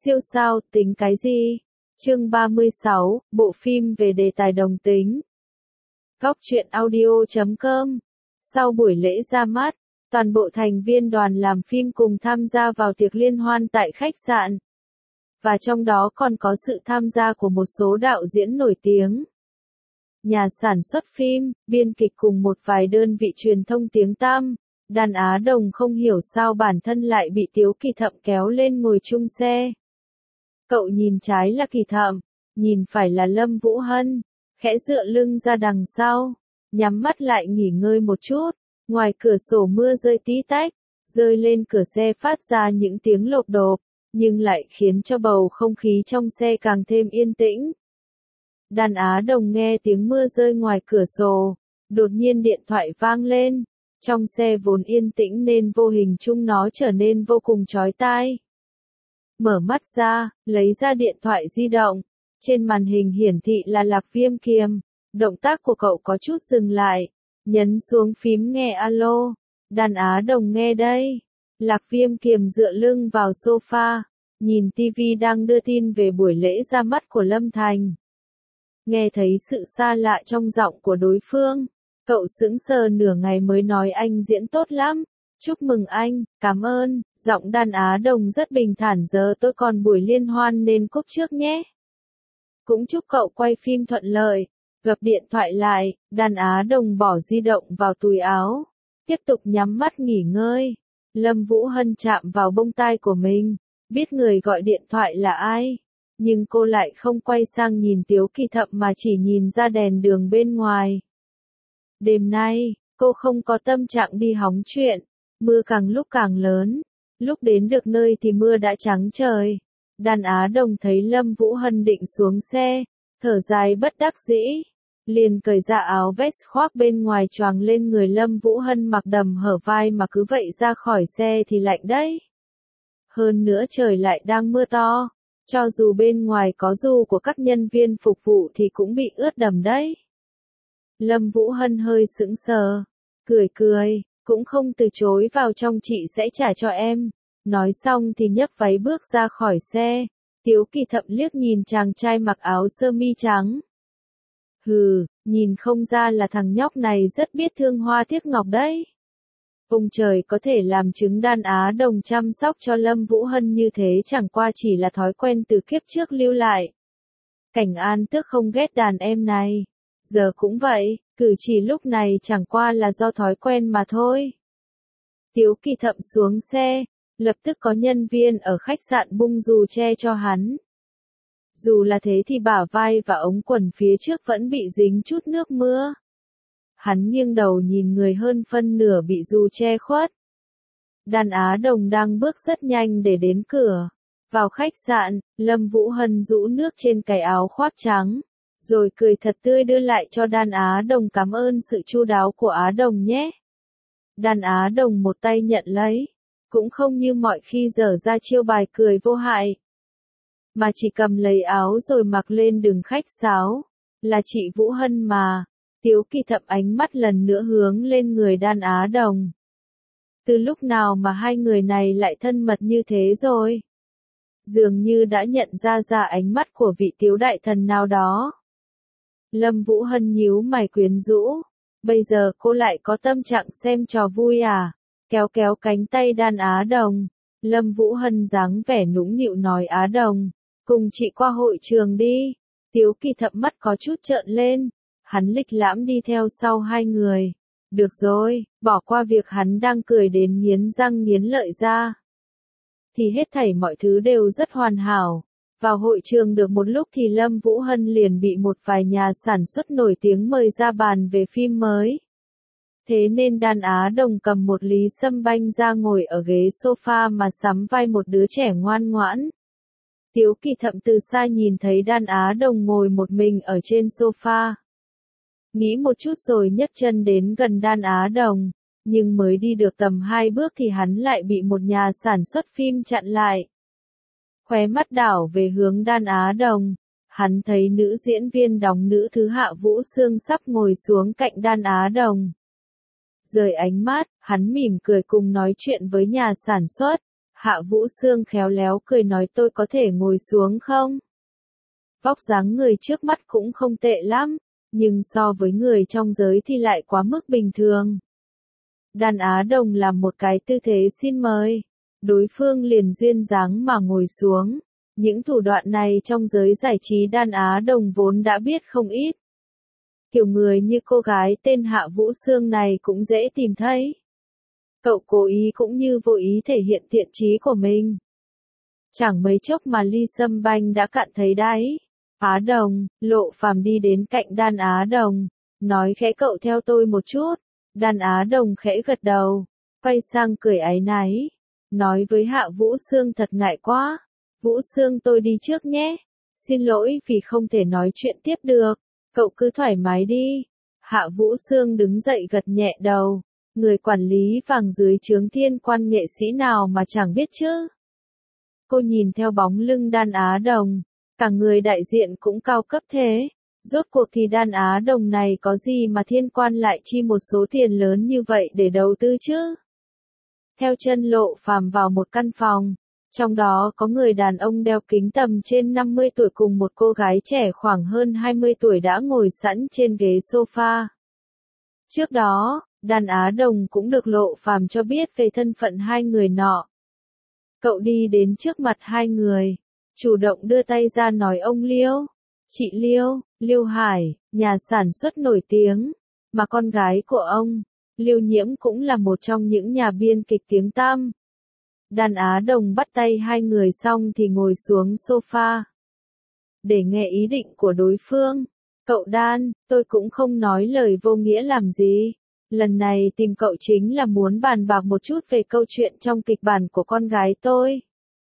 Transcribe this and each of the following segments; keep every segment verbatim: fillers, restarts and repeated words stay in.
Siêu sao, tính cái gì? Chương ba mươi sáu, bộ phim về đề tài đồng tính. Góc truyện audio chấm com. Sau buổi lễ ra mắt, toàn bộ thành viên đoàn làm phim cùng tham gia vào tiệc liên hoan tại khách sạn. Và trong đó còn có sự tham gia của một số đạo diễn nổi tiếng, nhà sản xuất phim, biên kịch cùng một vài đơn vị truyền thông tiếng tăm. Đàn Á Đồng không hiểu sao bản thân lại bị Tiếu Kỳ Thậm kéo lên ngồi chung xe. Cậu nhìn trái là Kỳ Thậm, nhìn phải là Lâm Vũ Hân, khẽ dựa lưng ra đằng sau, nhắm mắt lại nghỉ ngơi một chút. Ngoài cửa sổ mưa rơi tí tách, rơi lên cửa xe phát ra những tiếng lộp độp, nhưng lại khiến cho bầu không khí trong xe càng thêm yên tĩnh. Đàn Á Đồng nghe tiếng mưa rơi ngoài cửa sổ, đột nhiên điện thoại vang lên. Trong xe vốn yên tĩnh nên vô hình chung nó trở nên vô cùng chói tai. Mở mắt ra, lấy ra điện thoại di động. Trên màn hình hiển thị là Lạc Viêm Kiềm. Động tác của cậu có chút dừng lại. Nhấn xuống phím nghe alo. Đàn Á Đồng nghe đây. Lạc Viêm Kiềm dựa lưng vào sofa, nhìn tivi đang đưa tin về buổi lễ ra mắt của Lâm Thành. Nghe thấy sự xa lạ trong giọng của đối phương, cậu sững sờ nửa ngày mới nói anh diễn tốt lắm. Chúc mừng anh, cảm ơn. Giọng Đàn Á Đồng rất bình thản. Giờ tôi còn buổi liên hoan nên cúp trước nhé. Cũng chúc cậu quay phim thuận lợi. Gập điện thoại lại, Đàn Á Đồng bỏ di động vào túi áo, tiếp tục nhắm mắt nghỉ ngơi. Lâm Vũ Hân chạm vào bông tai của mình, biết người gọi điện thoại là ai, nhưng cô lại không quay sang nhìn Tiếu Kỳ Thậm mà chỉ nhìn ra đèn đường bên ngoài. Đêm nay, cô không có tâm trạng đi hóng chuyện, mưa càng lúc càng lớn, lúc đến được nơi thì mưa đã trắng trời. Đàn Á Đồng thấy Lâm Vũ Hân định xuống xe, thở dài bất đắc dĩ, liền cởi ra áo vest khoác bên ngoài choàng lên người Lâm Vũ Hân mặc đầm hở vai mà cứ vậy ra khỏi xe thì lạnh đấy. Hơn nữa trời lại đang mưa to, cho dù bên ngoài có dù của các nhân viên phục vụ thì cũng bị ướt đầm đấy. Lâm Vũ Hân hơi sững sờ, cười cười, cũng không từ chối vào trong, chị sẽ trả cho em. Nói xong thì nhấc váy bước ra khỏi xe. Tiếu Kỳ Thậm liếc nhìn chàng trai mặc áo sơ mi trắng. Hừ, nhìn không ra là thằng nhóc này rất biết thương hoa tiếc ngọc đấy. Ông trời có thể làm chứng Đàn Á Đồng chăm sóc cho Lâm Vũ Hân như thế chẳng qua chỉ là thói quen từ kiếp trước lưu lại. Cảnh An Tước không ghét đàn em này. Giờ cũng vậy, cử chỉ lúc này chẳng qua là do thói quen mà thôi. Tiếu Kỳ Thậm xuống xe, lập tức có nhân viên ở khách sạn bung dù che cho hắn. Dù là thế thì bả vai và ống quần phía trước vẫn bị dính chút nước mưa. Hắn nghiêng đầu nhìn người hơn phân nửa bị dù che khuất. Đàn Á Đồng đang bước rất nhanh để đến cửa. Vào khách sạn, Lâm Vũ Hân rũ nước trên cái áo khoác trắng, rồi cười thật tươi đưa lại cho Đàn Á Đồng, cảm ơn sự chu đáo của Á Đồng nhé. Đàn Á Đồng một tay nhận lấy, cũng không như mọi khi dở ra chiêu bài cười vô hại, mà chỉ cầm lấy áo rồi mặc lên đừng khách sáo. Là chị Vũ Hân mà. Tiếu Kỳ Thậm ánh mắt lần nữa hướng lên người Đàn Á Đồng. Từ lúc nào mà hai người này lại thân mật như thế rồi? Dường như đã nhận ra ra ánh mắt của vị Tiếu đại thần nào đó. Lâm Vũ Hân nhíu mày quyến rũ. Bây giờ cô lại có tâm trạng xem trò vui à? Kéo kéo cánh tay Đàn Á Đồng. Lâm Vũ Hân dáng vẻ nũng nịu nói, Á Đồng, cùng chị qua hội trường đi. Tiếu Kỳ Thậm mắt có chút trợn lên. Hắn lịch lãm đi theo sau hai người. Được rồi, bỏ qua việc hắn đang cười đến nghiến răng nghiến lợi ra, thì hết thảy mọi thứ đều rất hoàn hảo. Vào hội trường được một lúc thì Lâm Vũ Hân liền bị một vài nhà sản xuất nổi tiếng mời ra bàn về phim mới. Thế nên Đàn Á Đồng cầm một lý sâm banh ra ngồi ở ghế sofa mà sắm vai một đứa trẻ ngoan ngoãn. Tiếu Kỳ Thậm từ xa nhìn thấy Đàn Á Đồng ngồi một mình ở trên sofa. Nghĩ một chút rồi nhấc chân đến gần Đàn Á Đồng, nhưng mới đi được tầm hai bước thì hắn lại bị một nhà sản xuất phim chặn lại. Khóe mắt đảo về hướng Đàn Á Đồng, hắn thấy nữ diễn viên đóng nữ thứ Hạ Vũ Sương sắp ngồi xuống cạnh Đàn Á Đồng. Rời ánh mắt, hắn mỉm cười cùng nói chuyện với nhà sản xuất. Hạ Vũ Sương khéo léo cười nói tôi có thể ngồi xuống không? Vóc dáng người trước mắt cũng không tệ lắm, nhưng so với người trong giới thì lại quá mức bình thường. Đan Á Đồng làm một cái tư thế xin mời, đối phương liền duyên dáng mà ngồi xuống. Những thủ đoạn này trong giới giải trí Đan Á Đồng vốn đã biết không ít. Kiểu người như cô gái tên Hạ Vũ Sương này cũng dễ tìm thấy. Cậu cố ý cũng như vô ý thể hiện thiện chí của mình. Chẳng mấy chốc mà ly sâm banh đã cạn thấy đáy. Á Đồng, Lộ Phàm đi đến cạnh Đan Á Đồng, nói khẽ cậu theo tôi một chút. Đan Á Đồng khẽ gật đầu, quay sang cười áy náy, nói với Hạ Vũ Sương thật ngại quá. Vũ Sương tôi đi trước nhé. Xin lỗi vì không thể nói chuyện tiếp được, cậu cứ thoải mái đi. Hạ Vũ Sương đứng dậy gật nhẹ đầu. Người quản lý vàng dưới trướng Thiên Quan nghệ sĩ nào mà chẳng biết chứ. Cô nhìn theo bóng lưng Đan Á Đồng, cả người đại diện cũng cao cấp thế. Rốt cuộc thì Đan Á Đồng này có gì mà Thiên Quan lại chi một số tiền lớn như vậy để đầu tư chứ? Theo chân Lộ Phàm vào một căn phòng, trong đó có người đàn ông đeo kính tầm trên năm mươi tuổi cùng một cô gái trẻ khoảng hơn hai mươi tuổi đã ngồi sẵn trên ghế sofa. Trước đó, Đan Á Đồng cũng được Lộ Phàm cho biết về thân phận hai người nọ. Cậu đi đến trước mặt hai người, chủ động đưa tay ra nói ông Liêu. Chị Liêu, Liêu Hải, nhà sản xuất nổi tiếng, mà con gái của ông, Liêu Nhiễm cũng là một trong những nhà biên kịch tiếng tăm. Đan Á Đồng bắt tay hai người xong thì ngồi xuống sofa. Để nghe ý định của đối phương, cậu Đan, tôi cũng không nói lời vô nghĩa làm gì. Lần này tìm cậu chính là muốn bàn bạc một chút về câu chuyện trong kịch bản của con gái tôi.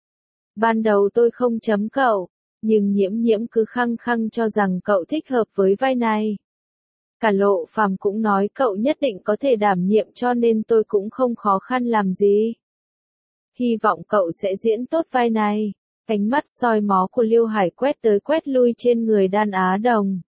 Ban đầu tôi không chấm cậu, nhưng Nhiễm Nhiễm cứ khăng khăng cho rằng cậu thích hợp với vai này. Cả Lộ Phàm cũng nói cậu nhất định có thể đảm nhiệm cho nên tôi cũng không khó khăn làm gì. Hy vọng cậu sẽ diễn tốt vai này. Ánh mắt soi mó của Liêu Hải quét tới quét lui trên người Đan Á Đồng.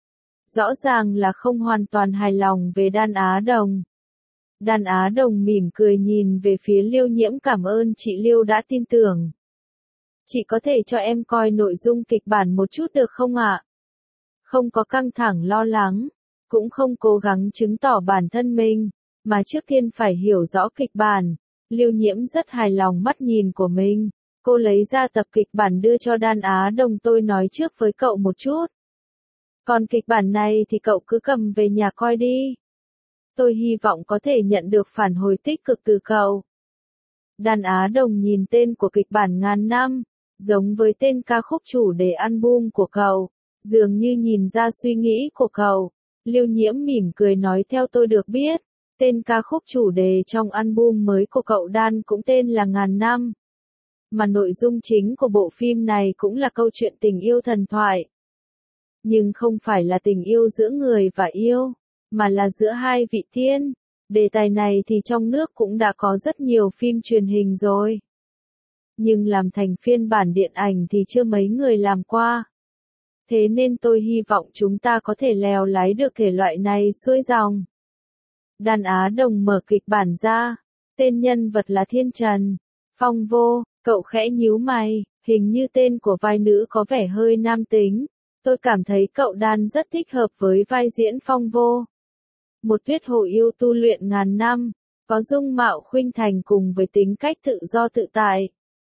Rõ ràng là không hoàn toàn hài lòng về Đan Á Đồng. Đan Á Đồng mỉm cười nhìn về phía Liêu Nhiễm cảm ơn chị Liêu đã tin tưởng. Chị có thể cho em coi nội dung kịch bản một chút được không ạ? Không có căng thẳng lo lắng, cũng không cố gắng chứng tỏ bản thân mình, mà trước tiên phải hiểu rõ kịch bản. Liêu Nhiễm rất hài lòng mắt nhìn của mình, cô lấy ra tập kịch bản đưa cho Đan Á Đồng tôi nói trước với cậu một chút. Còn kịch bản này thì cậu cứ cầm về nhà coi đi. Tôi hy vọng có thể nhận được phản hồi tích cực từ cậu. Đan Á Đồng nhìn tên của kịch bản ngàn năm, giống với tên ca khúc chủ đề album của cậu, dường như nhìn ra suy nghĩ của cậu. Liêu Nhiễm mỉm cười nói theo tôi được biết, tên ca khúc chủ đề trong album mới của cậu Đan cũng tên là Ngàn Năm. Mà nội dung chính của bộ phim này cũng là câu chuyện tình yêu thần thoại. Nhưng không phải là tình yêu giữa người và yêu, mà là giữa hai vị tiên. Đề tài này thì trong nước cũng đã có rất nhiều phim truyền hình rồi. Nhưng làm thành phiên bản điện ảnh thì chưa mấy người làm qua. Thế nên tôi hy vọng chúng ta có thể lèo lái được thể loại này xuôi dòng. Đan Á Đồng mở kịch bản ra, tên nhân vật là Thiên Trần, Phong Vô, cậu khẽ nhíu mày, hình như tên của vai nữ có vẻ hơi nam tính. Tôi cảm thấy cậu Đan rất thích hợp với vai diễn Phong Vô. Một tuyết hồ yêu tu luyện ngàn năm, có dung mạo khuynh thành cùng với tính cách tự do tự tại.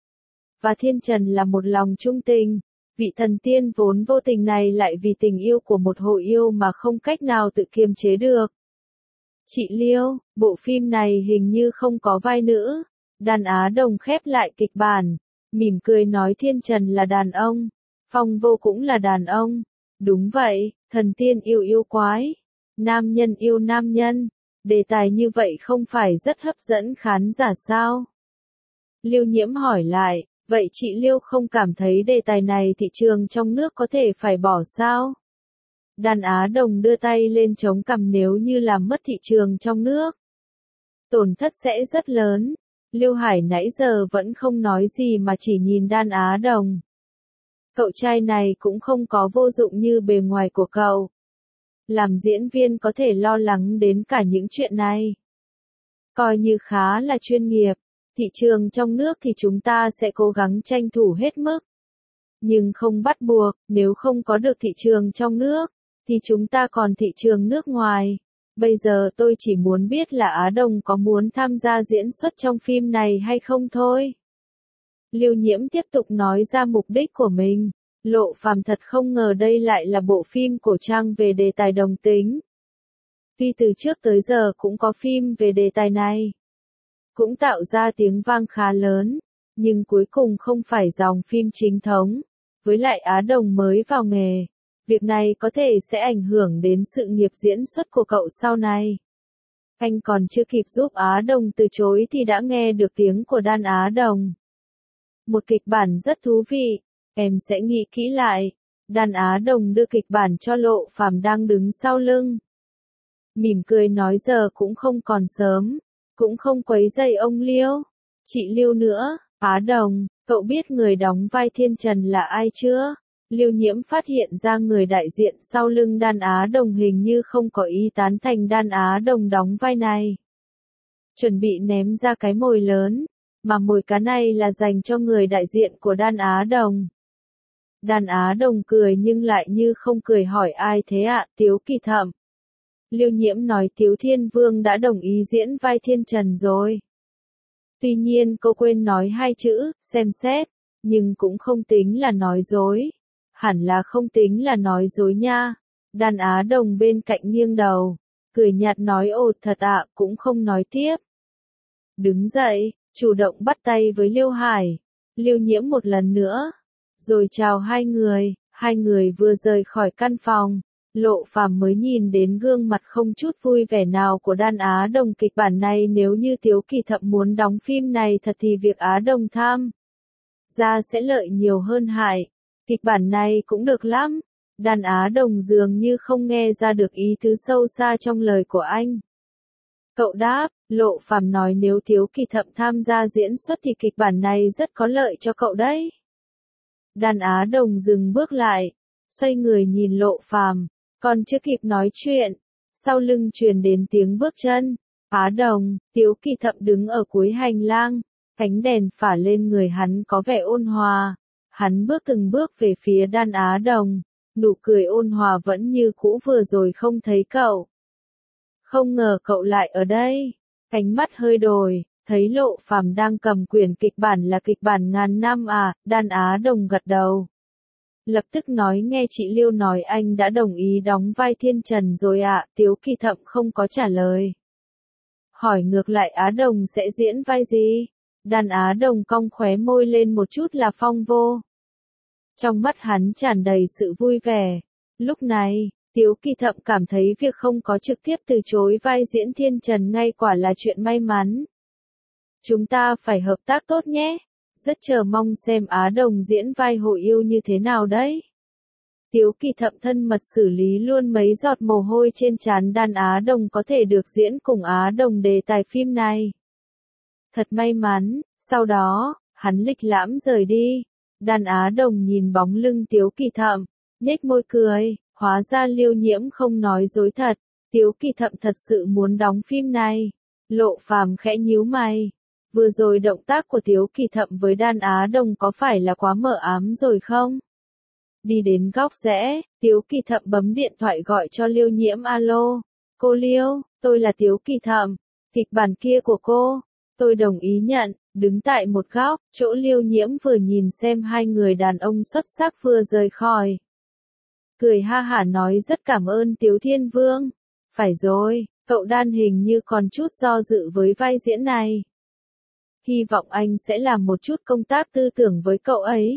Và Thiên Trần là một lòng trung tình, vị thần tiên vốn vô tình này lại vì tình yêu của một hồ yêu mà không cách nào tự kiềm chế được. Chị Liêu, bộ phim này hình như không có vai nữ. Đan Á Đồng khép lại kịch bản, mỉm cười nói Thiên Trần là đàn ông, Phong Vô cũng là đàn ông. Đúng vậy, thần tiên yêu yêu quái, nam nhân yêu nam nhân, đề tài như vậy không phải rất hấp dẫn khán giả sao? Liêu Nhiễm hỏi lại, vậy chị Liêu không cảm thấy đề tài này thị trường trong nước có thể phải bỏ sao? Đan Á Đồng đưa tay lên chống cằm nếu như làm mất thị trường trong nước. Tổn thất sẽ rất lớn. Liêu Hải nãy giờ vẫn không nói gì mà chỉ nhìn Đan Á Đồng. Cậu trai này cũng không có vô dụng như bề ngoài của cậu. Làm diễn viên có thể lo lắng đến cả những chuyện này. Coi như khá là chuyên nghiệp. Thị trường trong nước thì chúng ta sẽ cố gắng tranh thủ hết mức. Nhưng không bắt buộc, nếu không có được thị trường trong nước, thì chúng ta còn thị trường nước ngoài. Bây giờ tôi chỉ muốn biết là Á Đồng có muốn tham gia diễn xuất trong phim này hay không thôi. Lưu Nhiễm tiếp tục nói ra mục đích của mình. Lộ Phàm thật không ngờ đây lại là bộ phim cổ trang về đề tài đồng tính. Tuy từ trước tới giờ cũng có phim về đề tài này, cũng tạo ra tiếng vang khá lớn, nhưng cuối cùng không phải dòng phim chính thống. Với lại Á Đồng mới vào nghề, việc này có thể sẽ ảnh hưởng đến sự nghiệp diễn xuất của cậu sau này. Anh còn chưa kịp giúp Á Đồng từ chối thì đã nghe được tiếng của Đan Á Đồng. Một kịch bản rất thú vị, em sẽ nghĩ kỹ lại. Đan Á Đồng đưa kịch bản cho Lộ Phàm đang đứng sau lưng. Mỉm cười nói giờ cũng không còn sớm, cũng không quấy rầy ông Liêu. Chị Liêu nữa, Á Đồng, cậu biết người đóng vai Thiên Trần là ai chưa? Lưu Nhiễm phát hiện ra người đại diện sau lưng Đan Á Đồng hình như không có ý tán thành Đan Á Đồng đóng vai này. Chuẩn bị ném ra cái mồi lớn, mà mồi cá này là dành cho người đại diện của Đan Á Đồng. Đan Á Đồng cười nhưng lại như không cười hỏi ai thế ạ, Tiếu Kỳ Thậm. Lưu Nhiễm nói Tiếu Thiên Vương đã đồng ý diễn vai Thiên Trần rồi. Tuy nhiên cô quên nói hai chữ, xem xét, nhưng cũng không tính là nói dối. Hẳn là không tính là nói dối nha. Đan Á Đồng bên cạnh nghiêng đầu, cười nhạt nói ồ thật ạ, cũng không nói tiếp. Đứng dậy, chủ động bắt tay với Liêu Hải, Lưu Nhiễm một lần nữa, rồi chào hai người. Hai người vừa rời khỏi căn phòng, Lộ Phàm mới nhìn đến gương mặt không chút vui vẻ nào của Đan Á Đồng. Kịch bản này nếu như Tiếu Kỳ Thậm muốn đóng phim này thật thì việc Á Đồng tham ra sẽ lợi nhiều hơn hại. Kịch bản này cũng được lắm. Đan Á Đồng dường như không nghe ra được ý tứ sâu xa trong lời của anh. Cậu đáp, Lộ Phàm nói nếu Tiếu Kỳ Thậm tham gia diễn xuất thì kịch bản này rất có lợi cho cậu đấy. Đan Á Đồng dừng bước lại, xoay người nhìn Lộ Phàm, còn chưa kịp nói chuyện, sau lưng truyền đến tiếng bước chân. Á Đồng, Tiếu Kỳ Thậm đứng ở cuối hành lang, ánh đèn phả lên người hắn có vẻ ôn hòa. Hắn bước từng bước về phía Đan Á Đồng, nụ cười ôn hòa vẫn như cũ vừa rồi không thấy cậu. Không ngờ cậu lại ở đây. Ánh mắt hơi đổi, thấy Lộ Phàm đang cầm quyển kịch bản là kịch bản ngàn năm à, Đan Á Đồng gật đầu. Lập tức nói nghe chị Liêu nói anh đã đồng ý đóng vai Thiên Trần rồi ạ, à, Tiếu Kỳ Thậm không có trả lời. Hỏi ngược lại Á Đồng sẽ diễn vai gì? Đan Á Đồng cong khóe môi lên một chút là Phong Vô. Trong mắt hắn tràn đầy sự vui vẻ. Lúc này, Tiếu Kỳ Thậm cảm thấy việc không có trực tiếp từ chối vai diễn Thiên Trần ngay quả là chuyện may mắn. Chúng ta phải hợp tác tốt nhé. Rất chờ mong xem Á Đồng diễn vai hội yêu như thế nào đấy. Tiếu Kỳ Thậm thân mật xử lý luôn mấy giọt mồ hôi trên trán Đan Á Đồng có thể được diễn cùng Á Đồng đề tài phim này. Thật may mắn, sau đó, hắn lịch lãm rời đi. Đan Á Đồng nhìn bóng lưng Tiếu Kỳ Thậm, nhếch môi cười, hóa ra Liêu Nhiễm không nói dối thật, Tiếu Kỳ Thậm thật sự muốn đóng phim này. Lộ Phàm khẽ nhíu mày. Vừa rồi động tác của Tiếu Kỳ Thậm với Đan Á Đồng có phải là quá mờ ám rồi không? Đi đến góc rẽ, Tiếu Kỳ Thậm bấm điện thoại gọi cho Liêu Nhiễm. Alo, cô Liêu, tôi là Tiếu Kỳ Thậm, kịch bản kia của cô, tôi đồng ý nhận. Đứng tại một góc, chỗ Liêu Nhiễm vừa nhìn xem hai người đàn ông xuất sắc vừa rời khỏi. Cười ha hả nói rất cảm ơn Tiếu Thiên Vương. Phải rồi, cậu Đan hình như còn chút do dự với vai diễn này. Hy vọng anh sẽ làm một chút công tác tư tưởng với cậu ấy.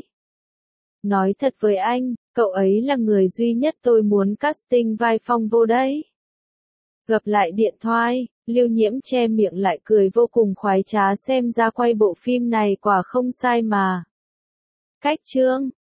Nói thật với anh, cậu ấy là người duy nhất tôi muốn casting vai Phong Vô đấy. Gặp lại điện thoại, Liêu Nhiễm che miệng lại cười vô cùng khoái trá xem ra quay bộ phim này quả không sai mà. Cách chương